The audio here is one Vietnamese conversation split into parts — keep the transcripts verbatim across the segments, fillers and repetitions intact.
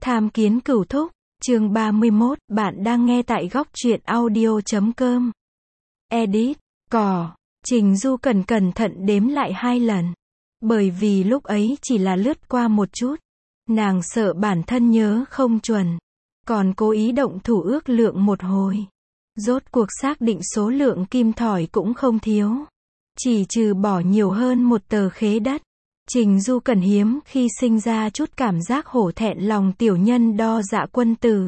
Tham kiến cửu thúc, chương ba mươi mốt, bạn đang nghe tại góc truyện audio chấm com. Edit, cỏ, Trình Du Cẩn cẩn thận đếm lại hai lần. Bởi vì lúc ấy chỉ là lướt qua một chút. Nàng sợ bản thân nhớ không chuẩn. Còn cố ý động thủ ước lượng một hồi. Rốt cuộc xác định số lượng kim thỏi cũng không thiếu. Chỉ trừ bỏ nhiều hơn một tờ khế đất. Trình Du Cẩn hiếm khi sinh ra chút cảm giác hổ thẹn lòng tiểu nhân đo dạ quân tử.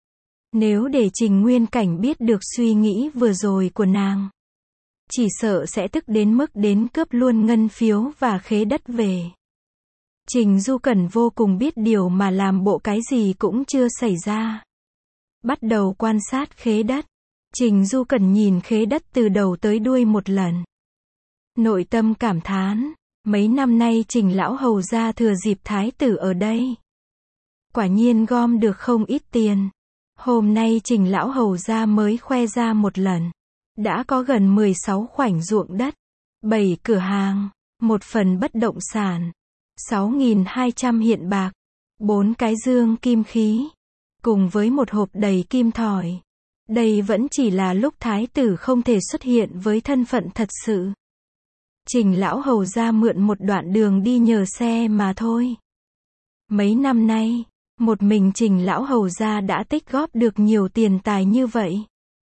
Nếu để Trình Nguyên Cảnh biết được suy nghĩ vừa rồi của nàng, chỉ sợ sẽ tức đến mức đến cướp luôn ngân phiếu và khế đất về. Trình Du Cẩn vô cùng biết điều mà làm bộ cái gì cũng chưa xảy ra. Bắt đầu quan sát khế đất. Trình Du Cẩn nhìn khế đất từ đầu tới đuôi một lần. Nội tâm cảm thán. Mấy năm nay Trình lão hầu gia thừa dịp thái tử ở đây. Quả nhiên gom được không ít tiền. Hôm nay Trình lão hầu gia mới khoe ra một lần. Đã có gần mười sáu khoảnh ruộng đất, bảy cửa hàng, một phần bất động sản, sáu nghìn hai trăm hiện bạc, bốn cái dương kim khí, cùng với một hộp đầy kim thỏi. Đây vẫn chỉ là lúc thái tử không thể xuất hiện với thân phận thật sự. Trình lão hầu gia mượn một đoạn đường đi nhờ xe mà thôi. Mấy năm nay, một mình Trình lão hầu gia đã tích góp được nhiều tiền tài như vậy.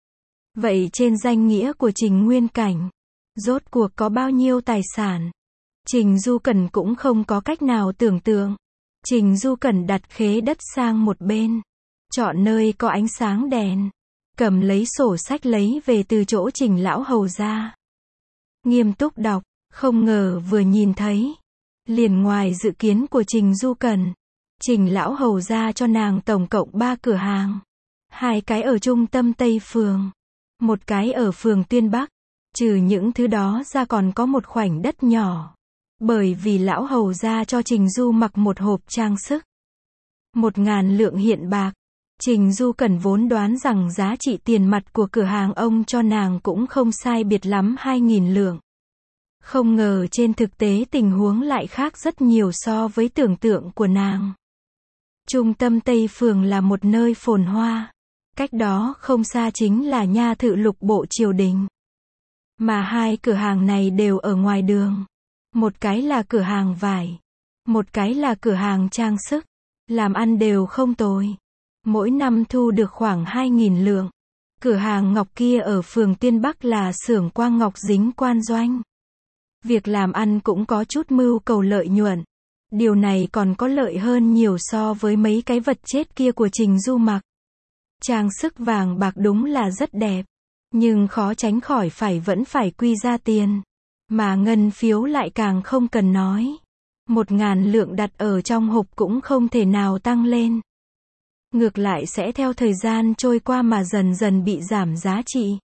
Vậy trên danh nghĩa của Trình Nguyên Cảnh, rốt cuộc có bao nhiêu tài sản? Trình Du Cẩn cũng không có cách nào tưởng tượng. Trình Du Cẩn đặt khế đất sang một bên, chọn nơi có ánh sáng đèn, cầm lấy sổ sách lấy về từ chỗ Trình lão hầu gia. Nghiêm túc đọc, không ngờ vừa nhìn thấy, liền ngoài dự kiến của Trình Du Cẩn. Trình lão hầu gia cho nàng tổng cộng ba cửa hàng. Hai cái ở trung tâm Tây Phường, một cái ở phường Tuyên Bắc. Trừ những thứ đó ra còn có một khoảnh đất nhỏ. Bởi vì lão hầu gia cho Trình Du mặc một hộp trang sức. Một ngàn lượng hiện bạc. Trình Du Cẩn vốn đoán rằng giá trị tiền mặt của cửa hàng ông cho nàng cũng không sai biệt lắm hai nghìn lượng. Không ngờ trên thực tế tình huống lại khác rất nhiều so với tưởng tượng của nàng. Trung tâm Tây Phường là một nơi phồn hoa. Cách đó không xa chính là nha thự lục bộ triều đình. Mà hai cửa hàng này đều ở ngoài đường. Một cái là cửa hàng vải. Một cái là cửa hàng trang sức. Làm ăn đều không tồi. Mỗi năm thu được khoảng hai nghìn lượng. Cửa hàng ngọc kia ở phường Tiên Bắc là xưởng Quang Ngọc Dính Quan Doanh. Việc làm ăn cũng có chút mưu cầu lợi nhuận. Điều này còn có lợi hơn nhiều so với mấy cái vật chết kia của Trình Du mặc. Trang sức vàng bạc đúng là rất đẹp. Nhưng khó tránh khỏi phải vẫn phải quy ra tiền. Mà ngân phiếu lại càng không cần nói. Một ngàn lượng đặt ở trong hộp cũng không thể nào tăng lên. Ngược lại sẽ theo thời gian trôi qua mà dần dần bị giảm giá trị.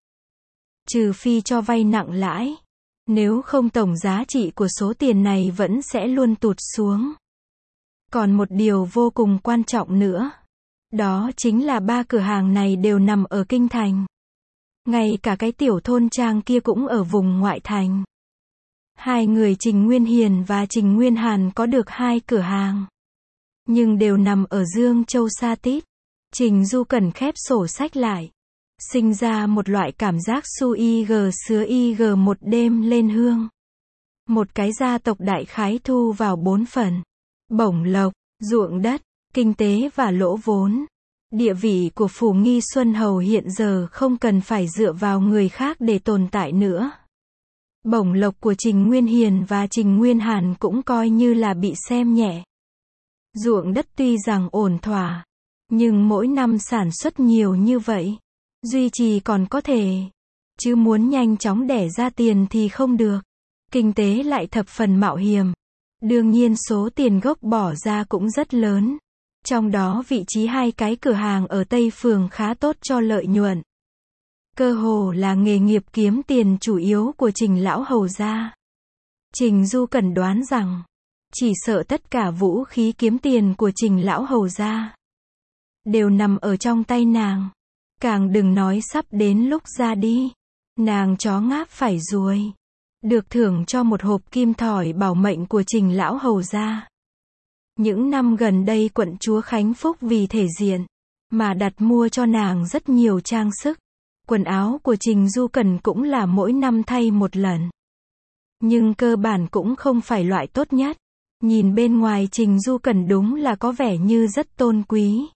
Trừ phi cho vay nặng lãi. Nếu không tổng giá trị của số tiền này vẫn sẽ luôn tụt xuống. Còn một điều vô cùng quan trọng nữa. Đó chính là ba cửa hàng này đều nằm ở kinh thành. Ngay cả cái tiểu thôn trang kia cũng ở vùng ngoại thành. Hai người Trình Nguyên Hiền và Trình Nguyên Hàn có được hai cửa hàng. Nhưng đều nằm ở Dương Châu xa tít. Trình Du Cẩn khép sổ sách lại. Sinh ra một loại cảm giác su y gờ sứa y gờ một đêm lên hương. Một cái gia tộc đại khái thu vào bốn phần. Bổng lộc, ruộng đất, kinh tế và lỗ vốn. Địa vị của Phủ Nghi Xuân Hầu hiện giờ không cần phải dựa vào người khác để tồn tại nữa. Bổng lộc của Trình Nguyên Hiền và Trình Nguyên Hàn cũng coi như là bị xem nhẹ. Ruộng đất tuy rằng ổn thỏa, nhưng mỗi năm sản xuất nhiều như vậy, duy trì còn có thể, chứ muốn nhanh chóng đẻ ra tiền thì không được. Kinh tế lại thập phần mạo hiểm. Đương nhiên số tiền gốc bỏ ra cũng rất lớn. Trong đó vị trí hai cái cửa hàng ở Tây Phường khá tốt cho lợi nhuận. Cơ hồ là nghề nghiệp kiếm tiền chủ yếu của Trình lão hầu gia. Trình Du Cẩn đoán rằng, chỉ sợ tất cả vũ khí kiếm tiền của Trình lão hầu gia đều nằm ở trong tay nàng. Càng đừng nói sắp đến lúc ra đi, nàng chó ngáp phải ruồi. Được thưởng cho một hộp kim thỏi bảo mệnh của Trình lão hầu gia. Những năm gần đây quận chúa Khánh Phúc vì thể diện mà đặt mua cho nàng rất nhiều trang sức. Quần áo của Trình Du Cần cũng là mỗi năm thay một lần. Nhưng cơ bản cũng không phải loại tốt nhất. Nhìn bên ngoài Trình Du Cần đúng là có vẻ như rất tôn quý.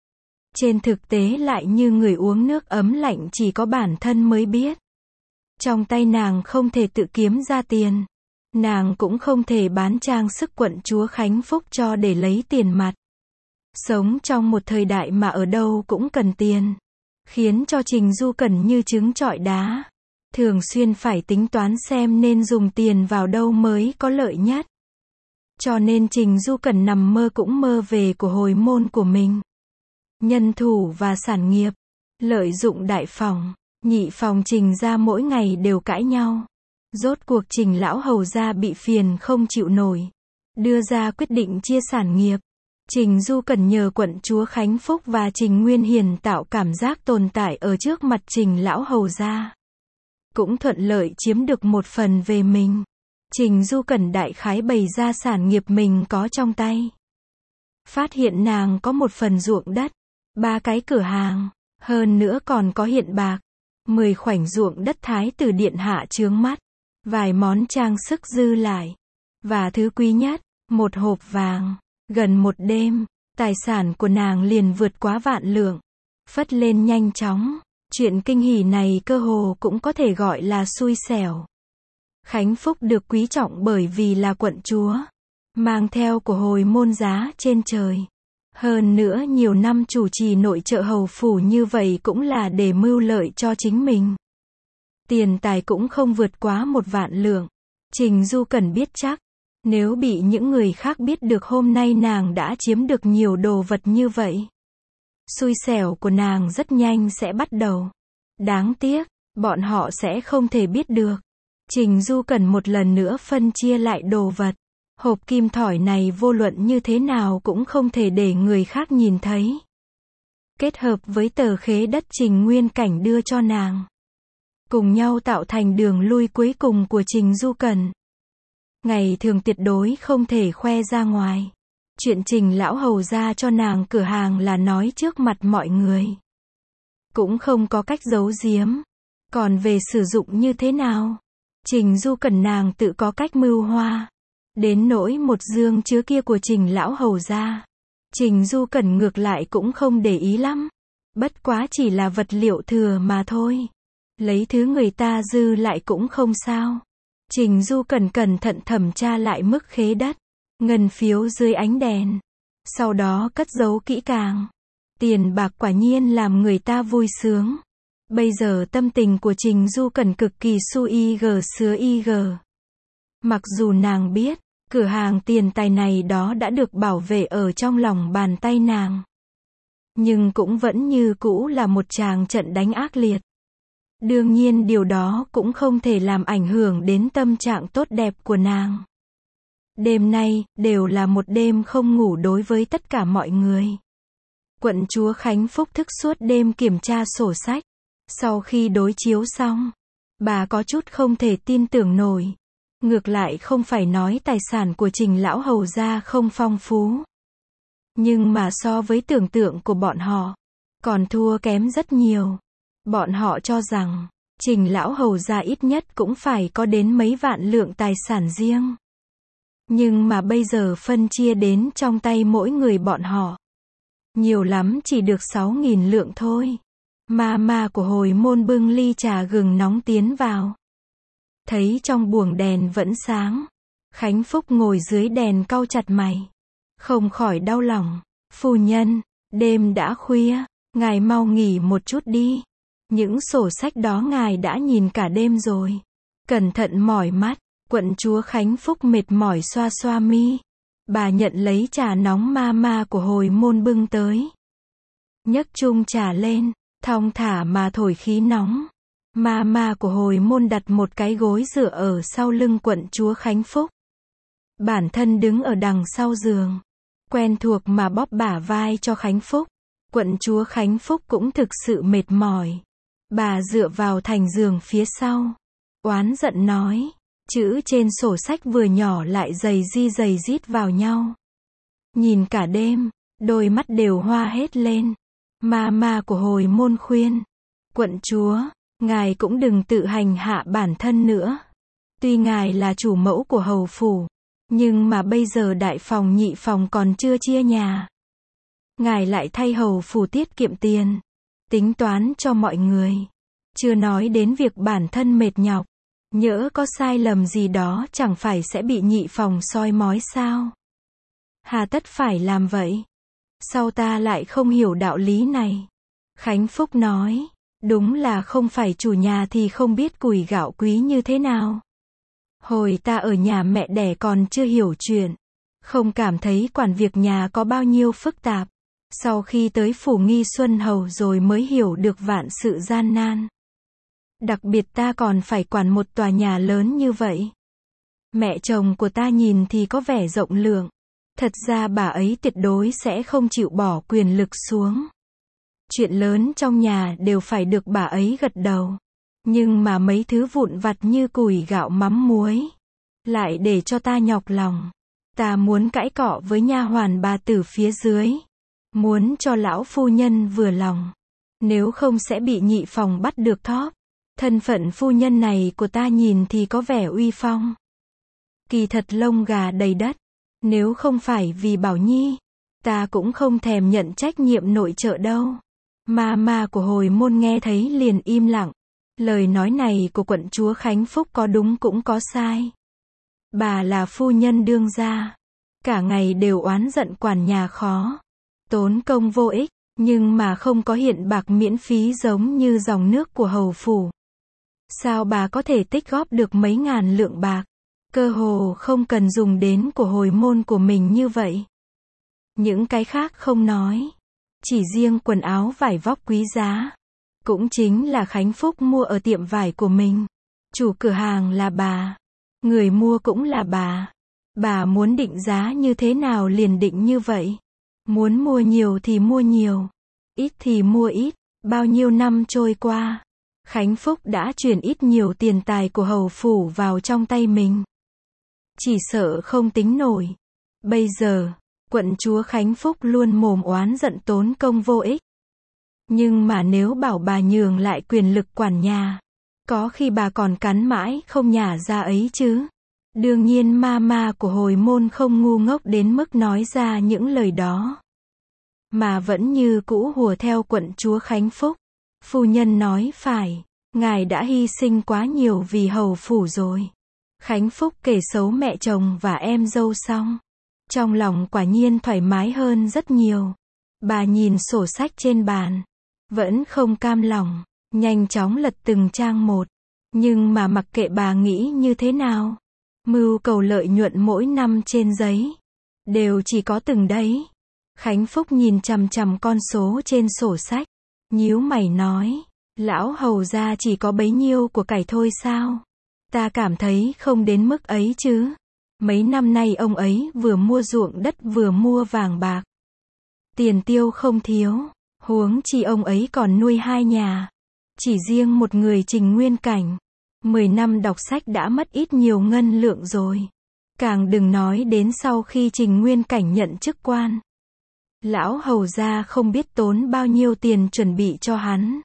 Trên thực tế lại như người uống nước ấm lạnh chỉ có bản thân mới biết. Trong tay nàng không thể tự kiếm ra tiền. Nàng cũng không thể bán trang sức quận chúa Khánh Phúc cho để lấy tiền mặt. Sống trong một thời đại mà ở đâu cũng cần tiền. Khiến cho Trình Du Cần như trứng trọi đá. Thường xuyên phải tính toán xem nên dùng tiền vào đâu mới có lợi nhất. Cho nên Trình Du Cần nằm mơ cũng mơ về của hồi môn của mình. Nhân thủ và sản nghiệp. Lợi dụng đại phòng, nhị phòng Trình gia mỗi ngày đều cãi nhau. Rốt cuộc Trình lão hầu gia bị phiền không chịu nổi. Đưa ra quyết định chia sản nghiệp. Trình Du Cần nhờ quận chúa Khánh Phúc và Trình Nguyên Hiền tạo cảm giác tồn tại ở trước mặt Trình lão hầu gia. Cũng thuận lợi chiếm được một phần về mình. Trình Du Cần đại khái bày ra sản nghiệp mình có trong tay. Phát hiện nàng có một phần ruộng đất, ba cái cửa hàng, hơn nữa còn có hiện bạc, mười khoảnh ruộng đất thái tử điện hạ chướng mắt, vài món trang sức dư lại, và thứ quý nhất, một hộp vàng. Gần một đêm, tài sản của nàng liền vượt quá vạn lượng, phất lên nhanh chóng. Chuyện kinh hỉ này cơ hồ cũng có thể gọi là xui xẻo. Khánh Phúc được quý trọng bởi vì là quận chúa, mang theo của hồi môn giá trên trời. Hơn nữa nhiều năm chủ trì nội trợ hầu phủ như vậy cũng là để mưu lợi cho chính mình. Tiền tài cũng không vượt quá một vạn lượng. Trình Du Cần biết chắc, nếu bị những người khác biết được hôm nay nàng đã chiếm được nhiều đồ vật như vậy, xui xẻo của nàng rất nhanh sẽ bắt đầu. Đáng tiếc, bọn họ sẽ không thể biết được. Trình Du Cần một lần nữa phân chia lại đồ vật. Hộp kim thỏi này vô luận như thế nào cũng không thể để người khác nhìn thấy. Kết hợp với tờ khế đất Trình Nguyên Cảnh đưa cho nàng, cùng nhau tạo thành đường lui cuối cùng của Trình Du Cần. Ngày thường tuyệt đối không thể khoe ra ngoài. Chuyện Trình lão hầu ra cho nàng cửa hàng là nói trước mặt mọi người. Cũng không có cách giấu giếm. Còn về sử dụng như thế nào, Trình Du Cần nàng tự có cách mưu hoa. Đến nỗi một dương chứa kia của Trình lão hầu ra, Trình Du Cần ngược lại cũng không để ý lắm. Bất quá chỉ là vật liệu thừa mà thôi. Lấy thứ người ta dư lại cũng không sao. Trình Du Cần cẩn thận thẩm tra lại mức khế đất, ngân phiếu dưới ánh đèn. Sau đó cất giấu kỹ càng. Tiền bạc quả nhiên làm người ta vui sướng. Bây giờ tâm tình của Trình Du Cần cực kỳ su y gờ sứa y gờ. Mặc dù nàng biết, cửa hàng tiền tài này đó đã được bảo vệ ở trong lòng bàn tay nàng. Nhưng cũng vẫn như cũ là một tràng trận đánh ác liệt. Đương nhiên điều đó cũng không thể làm ảnh hưởng đến tâm trạng tốt đẹp của nàng. Đêm nay, đều là một đêm không ngủ đối với tất cả mọi người. Quận chúa Khánh Phúc thức suốt đêm kiểm tra sổ sách. Sau khi đối chiếu xong, bà có chút không thể tin tưởng nổi. Ngược lại không phải nói tài sản của Trình lão hầu gia không phong phú. Nhưng mà so với tưởng tượng của bọn họ, còn thua kém rất nhiều. Bọn họ cho rằng, Trình lão hầu gia ít nhất cũng phải có đến mấy vạn lượng tài sản riêng. Nhưng mà bây giờ phân chia đến trong tay mỗi người bọn họ, nhiều lắm chỉ được sáu nghìn lượng thôi. Ma ma của hồi môn bưng ly trà gừng nóng tiến vào. Thấy trong buồng đèn vẫn sáng. Khánh Phúc ngồi dưới đèn cau chặt mày. Không khỏi đau lòng. Phu nhân, đêm đã khuya, ngài mau nghỉ một chút đi. Những sổ sách đó ngài đã nhìn cả đêm rồi. Cẩn thận mỏi mắt. Quận chúa Khánh Phúc mệt mỏi xoa xoa mi. Bà nhận lấy trà nóng ma ma của hồi môn bưng tới. Nhấc chung trà lên, thong thả mà thổi khí nóng. Ma ma của hồi môn đặt một cái gối dựa ở sau lưng quận chúa Khánh Phúc. Bản thân đứng ở đằng sau giường. Quen thuộc mà bóp bả vai cho Khánh Phúc. Quận chúa Khánh Phúc cũng thực sự mệt mỏi. Bà dựa vào thành giường phía sau. Oán giận nói. Chữ trên sổ sách vừa nhỏ lại dày di dày rít vào nhau. Nhìn cả đêm, đôi mắt đều hoa hết lên. Ma ma của hồi môn khuyên, quận chúa, ngài cũng đừng tự hành hạ bản thân nữa. Tuy ngài là chủ mẫu của hầu phủ, nhưng mà bây giờ đại phòng nhị phòng còn chưa chia nhà. Ngài lại thay hầu phủ tiết kiệm tiền, tính toán cho mọi người. Chưa nói đến việc bản thân mệt nhọc, nhỡ có sai lầm gì đó chẳng phải sẽ bị nhị phòng soi mói sao? Hà tất phải làm vậy? Sao ta lại không hiểu đạo lý này? Khánh Phúc nói, đúng là không phải chủ nhà thì không biết củi gạo quý như thế nào. Hồi ta ở nhà mẹ đẻ còn chưa hiểu chuyện, không cảm thấy quản việc nhà có bao nhiêu phức tạp. Sau khi tới phủ Nghi Xuân Hầu rồi mới hiểu được vạn sự gian nan. Đặc biệt ta còn phải quản một tòa nhà lớn như vậy. Mẹ chồng của ta nhìn thì có vẻ rộng lượng. Thật ra bà ấy tuyệt đối sẽ không chịu bỏ quyền lực xuống. Chuyện lớn trong nhà đều phải được bà ấy gật đầu. Nhưng mà mấy thứ vụn vặt như củi gạo mắm muối, lại để cho ta nhọc lòng. Ta muốn cãi cọ với nha hoàn bà tử phía dưới. Muốn cho lão phu nhân vừa lòng. Nếu không sẽ bị nhị phòng bắt được thóp. Thân phận phu nhân này của ta nhìn thì có vẻ uy phong. Kỳ thật lông gà đầy đất. Nếu không phải vì Bảo Nhi, ta cũng không thèm nhận trách nhiệm nội trợ đâu. Ma ma của hồi môn nghe thấy liền im lặng. Lời nói này của quận chúa Khánh Phúc có đúng cũng có sai. Bà là phu nhân đương gia. Cả ngày đều oán giận quản nhà khó. Tốn công vô ích, nhưng mà không có hiện bạc miễn phí giống như dòng nước của hầu phủ. Sao bà có thể tích góp được mấy ngàn lượng bạc? Cơ hồ không cần dùng đến của hồi môn của mình như vậy. Những cái khác không nói. Chỉ riêng quần áo vải vóc quý giá. Cũng chính là Khánh Phúc mua ở tiệm vải của mình. Chủ cửa hàng là bà. Người mua cũng là bà. Bà muốn định giá như thế nào liền định như vậy. Muốn mua nhiều thì mua nhiều. Ít thì mua ít. Bao nhiêu năm trôi qua, Khánh Phúc đã chuyển ít nhiều tiền tài của hầu phủ vào trong tay mình. Chỉ sợ không tính nổi. Bây giờ, quận chúa Khánh Phúc luôn mồm oán giận tốn công vô ích. Nhưng mà nếu bảo bà nhường lại quyền lực quản nhà, có khi bà còn cắn mãi không nhả ra ấy chứ. Đương nhiên ma ma của hồi môn không ngu ngốc đến mức nói ra những lời đó. Mà vẫn như cũ hùa theo quận chúa Khánh Phúc. Phu nhân nói phải, ngài đã hy sinh quá nhiều vì hầu phủ rồi. Khánh Phúc kể xấu mẹ chồng và em dâu xong. Trong lòng quả nhiên thoải mái hơn rất nhiều. Bà nhìn sổ sách trên bàn. Vẫn không cam lòng, nhanh chóng lật từng trang một. Nhưng mà mặc kệ bà nghĩ như thế nào. Mưu cầu lợi nhuận mỗi năm trên giấy. Đều chỉ có từng đấy. Khánh Phúc nhìn chằm chằm con số trên sổ sách. Nhíu mày nói. Lão hầu gia chỉ có bấy nhiêu của cải thôi sao? Ta cảm thấy không đến mức ấy chứ. Mấy năm nay ông ấy vừa mua ruộng đất vừa mua vàng bạc. Tiền tiêu không thiếu. Huống chi ông ấy còn nuôi hai nhà. Chỉ riêng một người Trình Nguyên Cảnh. Mười năm đọc sách đã mất ít nhiều ngân lượng rồi. Càng đừng nói đến sau khi Trình Nguyên Cảnh nhận chức quan. Lão hầu gia không biết tốn bao nhiêu tiền chuẩn bị cho hắn.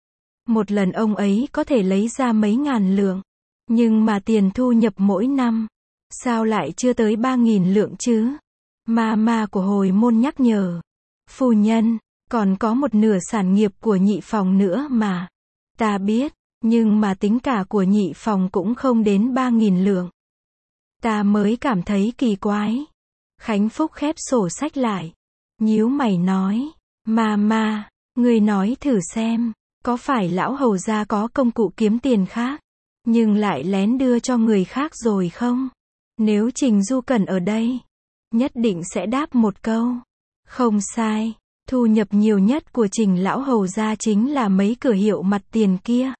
Một lần ông ấy có thể lấy ra mấy ngàn lượng. Nhưng mà tiền thu nhập mỗi năm, sao lại chưa tới ba nghìn lượng chứ? Ma ma của hồi môn nhắc nhở. Phu nhân, còn có một nửa sản nghiệp của nhị phòng nữa mà. Ta biết, nhưng mà tính cả của nhị phòng cũng không đến ba nghìn lượng. Ta mới cảm thấy kỳ quái. Khánh Phúc khép sổ sách lại. Nhíu mày nói. Ma ma, người nói thử xem. Có phải lão hầu gia có công cụ kiếm tiền khác, nhưng lại lén đưa cho người khác rồi không? Nếu Trình Du Cẩn ở đây, nhất định sẽ đáp một câu. Không sai, thu nhập nhiều nhất của Trình lão hầu gia chính là mấy cửa hiệu mặt tiền kia.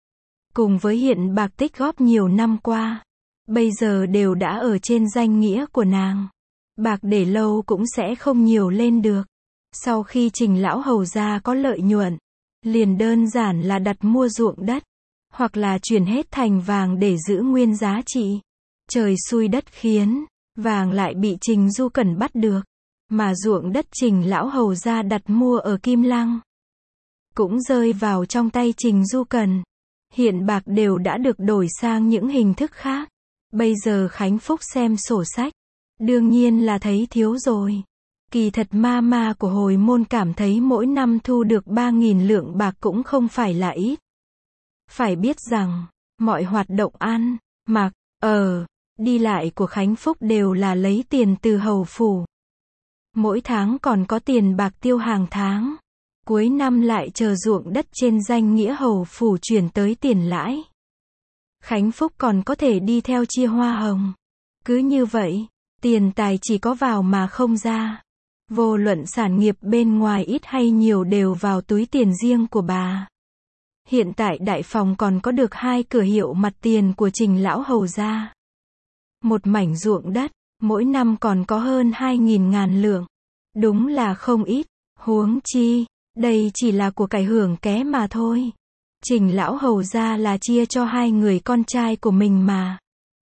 Cùng với hiện bạc tích góp nhiều năm qua, bây giờ đều đã ở trên danh nghĩa của nàng. Bạc để lâu cũng sẽ không nhiều lên được. Sau khi Trình lão hầu gia có lợi nhuận, liền đơn giản là đặt mua ruộng đất, hoặc là chuyển hết thành vàng để giữ nguyên giá trị. Trời xui đất khiến, vàng lại bị Trình Du Cẩn bắt được. Mà ruộng đất Trình lão hầu gia đặt mua ở Kim Lăng cũng rơi vào trong tay Trình Du Cần. Hiện bạc đều đã được đổi sang những hình thức khác. Bây giờ Khánh Phúc xem sổ sách, đương nhiên là thấy thiếu rồi. Kỳ thật ma ma của hồi môn cảm thấy mỗi năm thu được ba nghìn lượng bạc cũng không phải là ít. Phải biết rằng, mọi hoạt động ăn, mặc, ở, đi lại của Khánh Phúc đều là lấy tiền từ hầu phủ. Mỗi tháng còn có tiền bạc tiêu hàng tháng. Cuối năm lại chờ ruộng đất trên danh nghĩa hầu phủ chuyển tới tiền lãi. Khánh Phúc còn có thể đi theo chia hoa hồng. Cứ như vậy, tiền tài chỉ có vào mà không ra. Vô luận sản nghiệp bên ngoài ít hay nhiều đều vào túi tiền riêng của bà. Hiện tại đại phòng còn có được hai cửa hiệu mặt tiền của Trình lão hầu gia. Một mảnh ruộng đất, mỗi năm còn có hơn hai nghìn ngàn lượng. Đúng là không ít, huống chi, đây chỉ là của cải hưởng ké mà thôi. Trình lão hầu gia là chia cho hai người con trai của mình mà.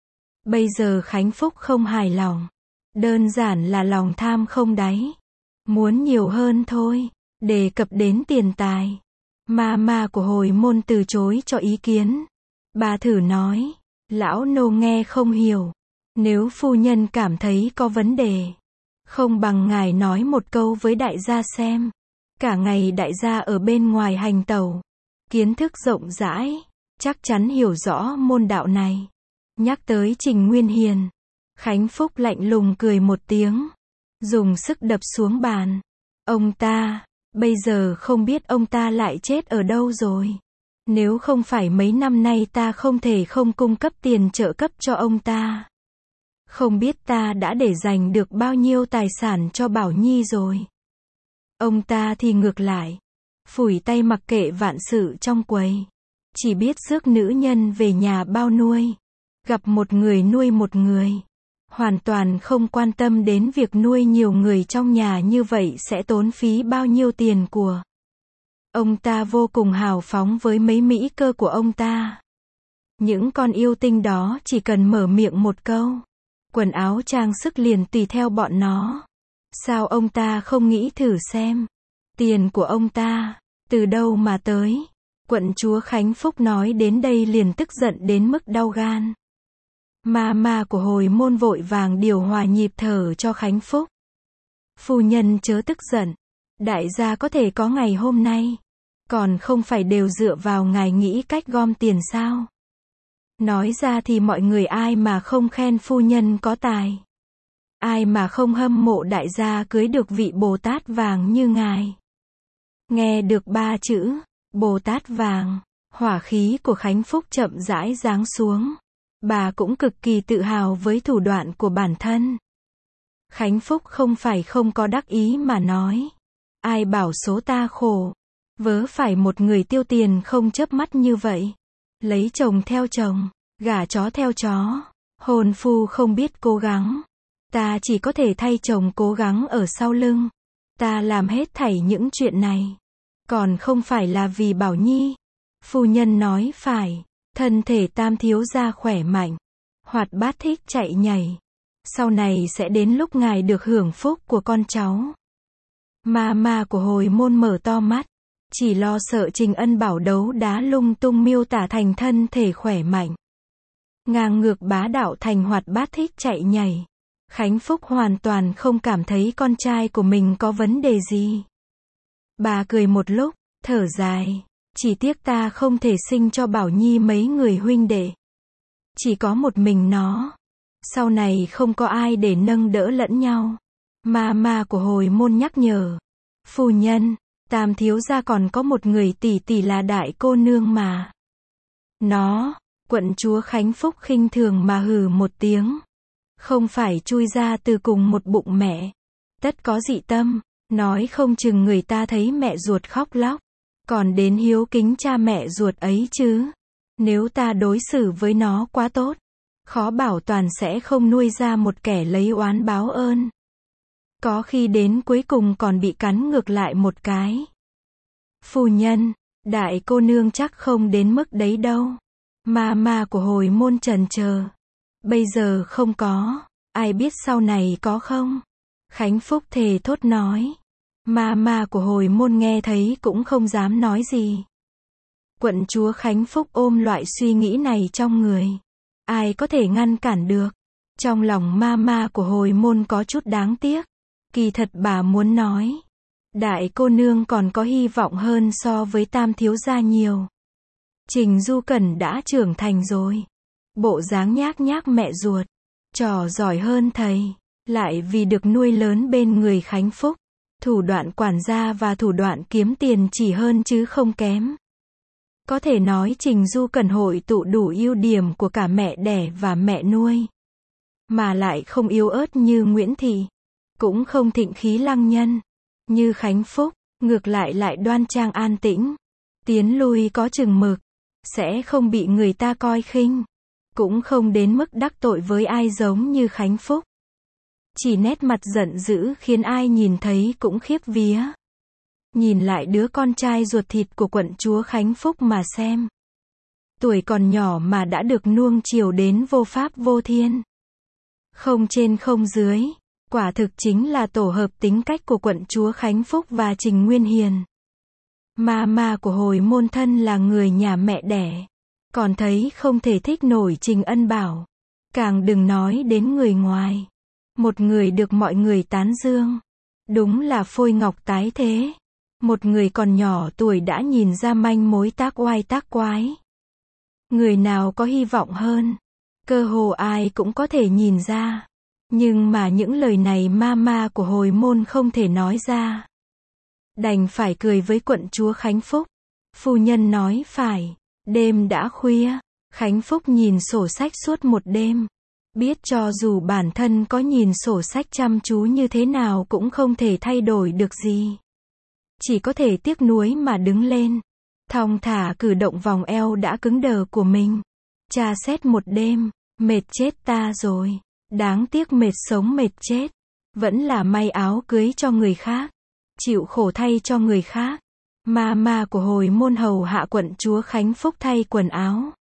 Bây giờ Khánh Phúc không hài lòng. Đơn giản là lòng tham không đáy. Muốn nhiều hơn thôi. Đề cập đến tiền tài, ma ma của hồi môn từ chối cho ý kiến. Bà thử nói, lão nô nghe không hiểu. Nếu phu nhân cảm thấy có vấn đề, không bằng ngài nói một câu với đại gia xem. Cả ngày đại gia ở bên ngoài hành tẩu, kiến thức rộng rãi, chắc chắn hiểu rõ môn đạo này. Nhắc tới Trình Nguyên Hiền, Khánh Phúc lạnh lùng cười một tiếng, dùng sức đập xuống bàn. Ông ta, bây giờ không biết ông ta lại chết ở đâu rồi. Nếu không phải mấy năm nay ta không thể không cung cấp tiền trợ cấp cho ông ta. Không biết ta đã để dành được bao nhiêu tài sản cho Bảo Nhi rồi. Ông ta thì ngược lại, phủi tay mặc kệ vạn sự trong quầy. Chỉ biết rước nữ nhân về nhà bao nuôi. Gặp một người nuôi một người. Hoàn toàn không quan tâm đến việc nuôi nhiều người trong nhà như vậy sẽ tốn phí bao nhiêu tiền của. Ông ta vô cùng hào phóng với mấy mỹ cơ của ông ta. Những con yêu tinh đó chỉ cần mở miệng một câu, quần áo trang sức liền tùy theo bọn nó. Sao ông ta không nghĩ thử xem, tiền của ông ta, từ đâu mà tới? Quận chúa Khánh Phúc nói đến đây liền tức giận đến mức đau gan. Ma ma của hồi môn vội vàng điều hòa nhịp thở cho Khánh Phúc. Phu nhân chớ tức giận, đại gia có thể có ngày hôm nay, còn không phải đều dựa vào ngài nghĩ cách gom tiền sao? Nói ra thì mọi người ai mà không khen phu nhân có tài. Ai mà không hâm mộ đại gia cưới được vị Bồ Tát vàng như ngài. Nghe được ba chữ, Bồ Tát vàng, hỏa khí của Khánh Phúc chậm rãi giáng xuống. Bà cũng cực kỳ tự hào với thủ đoạn của bản thân. Khánh Phúc không phải không có đắc ý mà nói. Ai bảo số ta khổ. Vớ phải một người tiêu tiền không chớp mắt như vậy. Lấy chồng theo chồng, gả chó theo chó. Hôn phu không biết cố gắng. Ta chỉ có thể thay chồng cố gắng ở sau lưng. Ta làm hết thảy những chuyện này. Còn không phải là vì Bảo Nhi. Phu nhân nói phải. Thân thể tam thiếu gia khỏe mạnh, hoạt bát thích chạy nhảy. Sau này sẽ đến lúc ngài được hưởng phúc của con cháu. Ma ma của hồi môn mở to mắt, chỉ lo sợ Trình Ân bảo đấu đá lung tung miêu tả thành thân thể khỏe mạnh. Ngang ngược bá đạo thành hoạt bát thích chạy nhảy. Khánh Phúc hoàn toàn không cảm thấy con trai của mình có vấn đề gì. Bà cười một lúc, thở dài. Chỉ tiếc ta không thể sinh cho Bảo Nhi mấy người huynh đệ. Chỉ có một mình nó. Sau này không có ai để nâng đỡ lẫn nhau. Ma ma của hồi môn nhắc nhở. Phu nhân, tam thiếu gia còn có một người tỷ tỷ là đại cô nương mà. Nó, quận chúa Khánh Phúc khinh thường mà hừ một tiếng. Không phải chui ra từ cùng một bụng mẹ. Tất có dị tâm, nói không chừng người ta thấy mẹ ruột khóc lóc. Còn đến hiếu kính cha mẹ ruột ấy chứ. Nếu ta đối xử với nó quá tốt, khó bảo toàn sẽ không nuôi ra một kẻ lấy oán báo ơn. Có khi đến cuối cùng còn bị cắn ngược lại một cái. Phu nhân, đại cô nương chắc không đến mức đấy đâu. Ma ma của hồi môn trần chờ. Bây giờ không có, ai biết sau này có không? Khánh Phúc thề thốt nói. Ma ma của hồi môn nghe thấy cũng không dám nói gì. Quận chúa Khánh Phúc ôm loại suy nghĩ này trong người. Ai có thể ngăn cản được? Trong lòng ma ma của hồi môn có chút đáng tiếc. Kỳ thật bà muốn nói. Đại cô nương còn có hy vọng hơn so với tam thiếu gia nhiều. Trình Du Cẩn đã trưởng thành rồi. Bộ dáng nhác nhác mẹ ruột. Trò giỏi hơn thầy. Lại vì được nuôi lớn bên người Khánh Phúc. Thủ đoạn quản gia và thủ đoạn kiếm tiền chỉ hơn chứ không kém. Có thể nói Trình Du Cẩn hội tụ đủ ưu điểm của cả mẹ đẻ và mẹ nuôi. Mà lại không yếu ớt như Nguyễn Thị. Cũng không thịnh khí lăng nhân. Như Khánh Phúc, ngược lại lại đoan trang an tĩnh. Tiến lui có chừng mực. Sẽ không bị người ta coi khinh. Cũng không đến mức đắc tội với ai giống như Khánh Phúc. Chỉ nét mặt giận dữ khiến ai nhìn thấy cũng khiếp vía. Nhìn lại đứa con trai ruột thịt của quận chúa Khánh Phúc mà xem. Tuổi còn nhỏ mà đã được nuông chiều đến vô pháp vô thiên. Không trên không dưới. Quả thực chính là tổ hợp tính cách của quận chúa Khánh Phúc và Trình Nguyên Hiền. Ma ma của hồi môn thân là người nhà mẹ đẻ. Còn thấy không thể thích nổi Trình Ân Bảo. Càng đừng nói đến người ngoài. Một người được mọi người tán dương. Đúng là phôi ngọc tái thế. Một người còn nhỏ tuổi đã nhìn ra manh mối tác oai tác quái. Người nào có hy vọng hơn? Cơ hồ ai cũng có thể nhìn ra. Nhưng mà những lời này ma ma của hồi môn không thể nói ra. Đành phải cười với quận chúa Khánh Phúc. Phu nhân nói phải. Đêm đã khuya. Khánh Phúc nhìn sổ sách suốt một đêm. Biết cho dù bản thân có nhìn sổ sách chăm chú như thế nào cũng không thể thay đổi được gì. Chỉ có thể tiếc nuối mà đứng lên. Thong thả cử động vòng eo đã cứng đờ của mình. Tra xét một đêm. Mệt chết ta rồi. Đáng tiếc mệt sống mệt chết. Vẫn là may áo cưới cho người khác. Chịu khổ thay cho người khác. Ma ma của hồi môn hầu hạ quận chúa Khánh Phúc thay quần áo.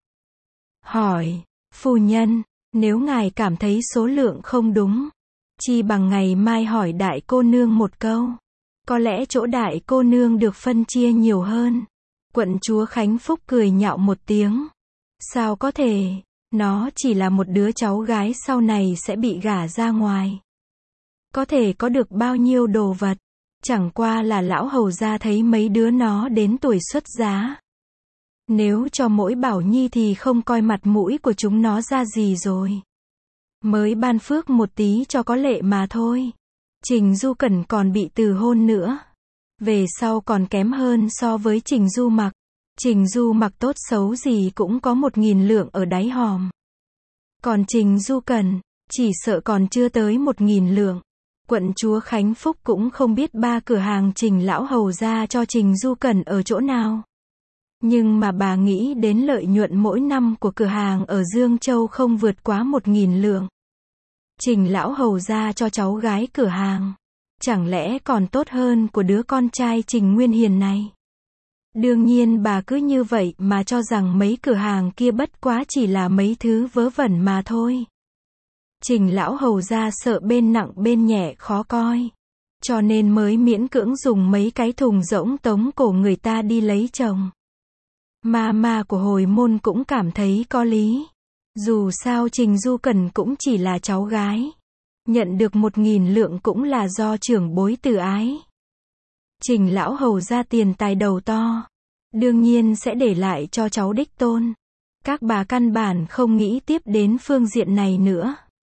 Hỏi. Phu nhân. Nếu ngài cảm thấy số lượng không đúng. Chi bằng ngày mai hỏi đại cô nương một câu. Có lẽ chỗ đại cô nương được phân chia nhiều hơn. Quận chúa Khánh Phúc cười nhạo một tiếng. Sao có thể? Nó chỉ là một đứa cháu gái sau này sẽ bị gả ra ngoài. Có thể có được bao nhiêu đồ vật. Chẳng qua là lão hầu gia thấy mấy đứa nó đến tuổi xuất giá. Nếu cho mỗi Bảo Nhi thì không coi mặt mũi của chúng nó ra gì rồi. Mới ban phước một tí cho có lệ mà thôi. Trình Du Cẩn còn bị từ hôn nữa. Về sau còn kém hơn so với Trình Du Mặc. Trình Du Mặc tốt xấu gì cũng có một nghìn lượng ở đáy hòm. Còn Trình Du Cẩn, chỉ sợ còn chưa tới một nghìn lượng. Quận chúa Khánh Phúc cũng không biết ba cửa hàng Trình lão hầu ra cho Trình Du Cẩn ở chỗ nào. Nhưng mà bà nghĩ đến lợi nhuận mỗi năm của cửa hàng ở Dương Châu không vượt quá một nghìn lượng. Trình lão hầu ra cho cháu gái cửa hàng. Chẳng lẽ còn tốt hơn của đứa con trai Trình Nguyên Hiền này. Đương nhiên bà cứ như vậy mà cho rằng mấy cửa hàng kia bất quá chỉ là mấy thứ vớ vẩn mà thôi. Trình lão hầu ra sợ bên nặng bên nhẹ khó coi. Cho nên mới miễn cưỡng dùng mấy cái thùng rỗng tống cổ người ta đi lấy chồng. Ma ma của hồi môn cũng cảm thấy có lý. Dù sao Trình Du Cẩn cũng chỉ là cháu gái. Nhận được một nghìn lượng cũng là do trưởng bối từ ái. Trình lão hầu ra tiền tài đầu to. Đương nhiên sẽ để lại cho cháu đích tôn. Các bà căn bản không nghĩ tiếp đến phương diện này nữa.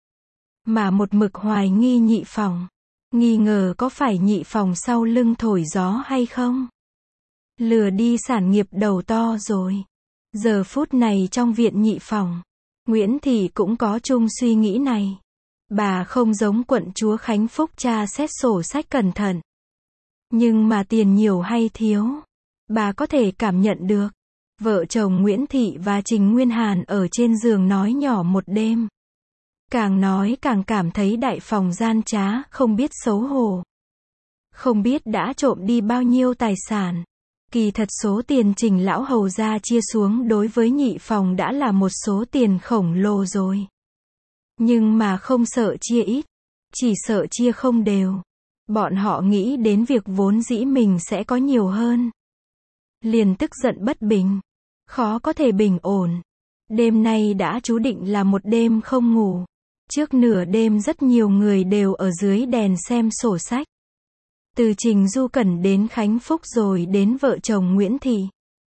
Mà một mực hoài nghi Nhị Phòng. Nghi ngờ có phải Nhị Phòng sau lưng thổi gió hay không? Lừa đi sản nghiệp đầu to rồi. Giờ phút này trong viện Nhị Phòng, Nguyễn Thị cũng có chung suy nghĩ này. Bà không giống quận chúa Khánh Phúc tra xét sổ sách cẩn thận. Nhưng mà tiền nhiều hay thiếu, bà có thể cảm nhận được. Vợ chồng Nguyễn Thị và Trình Nguyên Hàn ở trên giường nói nhỏ một đêm. Càng nói càng cảm thấy đại phòng gian trá, không biết xấu hổ. Không biết đã trộm đi bao nhiêu tài sản. Kỳ thật số tiền Trình lão hầu gia chia xuống đối với Nhị Phòng đã là một số tiền khổng lồ rồi. Nhưng mà không sợ chia ít. chỉ sợ chia không đều. Bọn họ nghĩ đến việc vốn dĩ mình sẽ có nhiều hơn. Liền tức giận bất bình. Khó có thể bình ổn. Đêm nay đã chú định là một đêm không ngủ. Trước nửa đêm rất nhiều người đều ở dưới đèn xem sổ sách. Từ Trình Du Cẩn đến Khánh Phúc rồi đến vợ chồng Nguyễn Thị.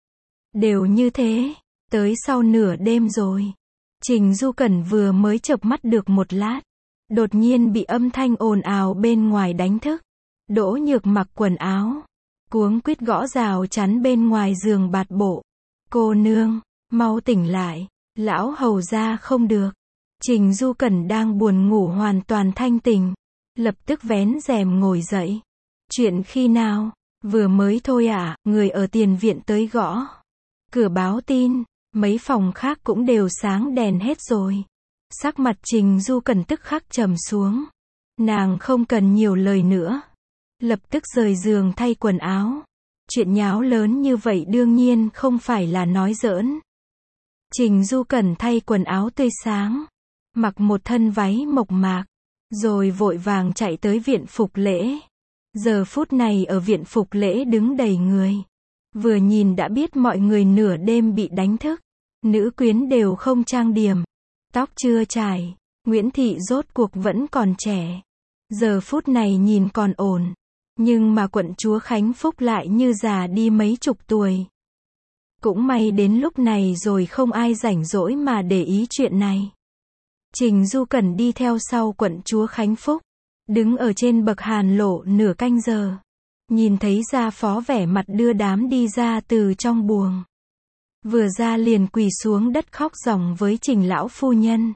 Đều như thế. Tới sau nửa đêm rồi. Trình Du Cẩn vừa mới chợp mắt được một lát. Đột nhiên bị âm thanh ồn ào bên ngoài đánh thức. Đỗ Nhược mặc quần áo. Cuống quýt gõ rào chắn bên ngoài giường bạt bộ. Cô nương, mau tỉnh lại. Lão hầu ra không được. Trình Du Cẩn đang buồn ngủ hoàn toàn thanh tỉnh. Lập tức vén rèm ngồi dậy. Chuyện khi nào? Vừa mới thôi ạ, à, người ở tiền viện tới gõ. Cửa báo tin, mấy phòng khác cũng đều sáng đèn hết rồi. Sắc mặt Trình Du Cẩn tức khắc trầm xuống. Nàng không cần nhiều lời nữa. Lập tức rời giường thay quần áo. Chuyện nháo lớn như vậy đương nhiên không phải là nói giỡn. Trình Du Cẩn thay quần áo tươi sáng. Mặc một thân váy mộc mạc. Rồi vội vàng chạy tới viện phục lễ. Giờ phút này ở viện phục lễ đứng đầy người. Vừa nhìn đã biết mọi người nửa đêm bị đánh thức. Nữ quyến đều không trang điểm. Tóc chưa chải. Nguyễn Thị rốt cuộc vẫn còn trẻ. Giờ phút này nhìn còn ổn. Nhưng mà quận chúa Khánh Phúc lại như già đi mấy chục tuổi. Cũng may đến lúc này rồi không ai rảnh rỗi mà để ý chuyện này. Trình Du Cẩn đi theo sau quận chúa Khánh Phúc. Đứng ở trên bậc hàn lộ nửa canh giờ. Nhìn thấy gia phó vẻ mặt đưa đám đi ra từ trong buồng. Vừa ra liền quỳ xuống đất khóc ròng với Trình lão phu nhân.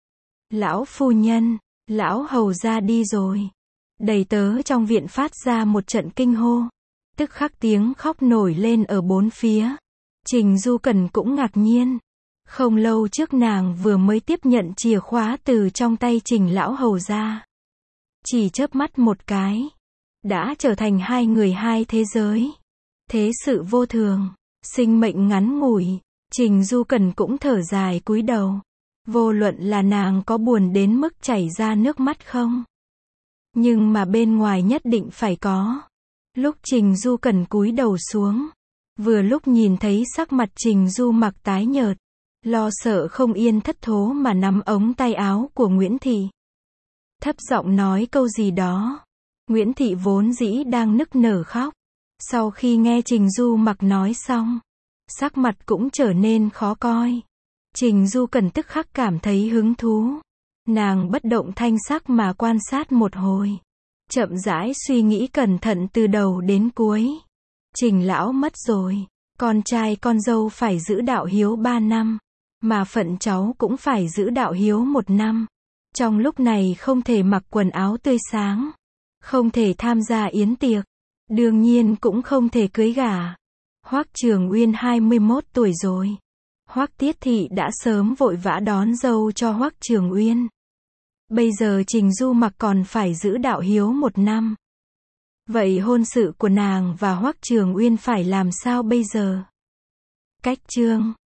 Lão phu nhân, lão hầu ra đi rồi. Đầy tớ trong viện phát ra một trận kinh hô. Tức khắc tiếng khóc nổi lên ở bốn phía. Trình Du Cẩn cũng ngạc nhiên. Không lâu trước nàng vừa mới tiếp nhận chìa khóa từ trong tay Trình lão hầu ra. Chỉ chớp mắt một cái. Đã trở thành hai người hai thế giới. Thế sự vô thường. Sinh mệnh ngắn ngủi. Trình Du Cẩn cũng thở dài cúi đầu. Vô luận là nàng có buồn đến mức chảy ra nước mắt không? Nhưng mà bên ngoài nhất định phải có. Lúc Trình Du Cẩn cúi đầu xuống. Vừa lúc nhìn thấy sắc mặt Trình Du mặc tái nhợt. Lo sợ không yên thất thố mà nắm ống tay áo của Nguyễn Thị. Thấp giọng nói câu gì đó. Nguyễn Thị vốn dĩ đang nức nở khóc. Sau khi nghe Trình Du mặc nói xong. Sắc mặt cũng trở nên khó coi. Trình Du Cẩn tức khắc cảm thấy hứng thú. Nàng bất động thanh sắc mà quan sát một hồi. Chậm rãi suy nghĩ cẩn thận từ đầu đến cuối. Trình lão mất rồi. Con trai con dâu phải giữ đạo hiếu ba năm. Mà phận cháu cũng phải giữ đạo hiếu một năm. Trong lúc này không thể mặc quần áo tươi sáng. Không thể tham gia yến tiệc. Đương nhiên cũng không thể cưới gả. Hoắc Trường Uyên hai mươi mốt tuổi rồi. Hoắc Tiết Thị đã sớm vội vã đón dâu cho Hoắc Trường Uyên. Bây giờ Trình Du mặc còn phải giữ đạo hiếu một năm. Vậy hôn sự của nàng và Hoắc Trường Uyên phải làm sao bây giờ? Cách chương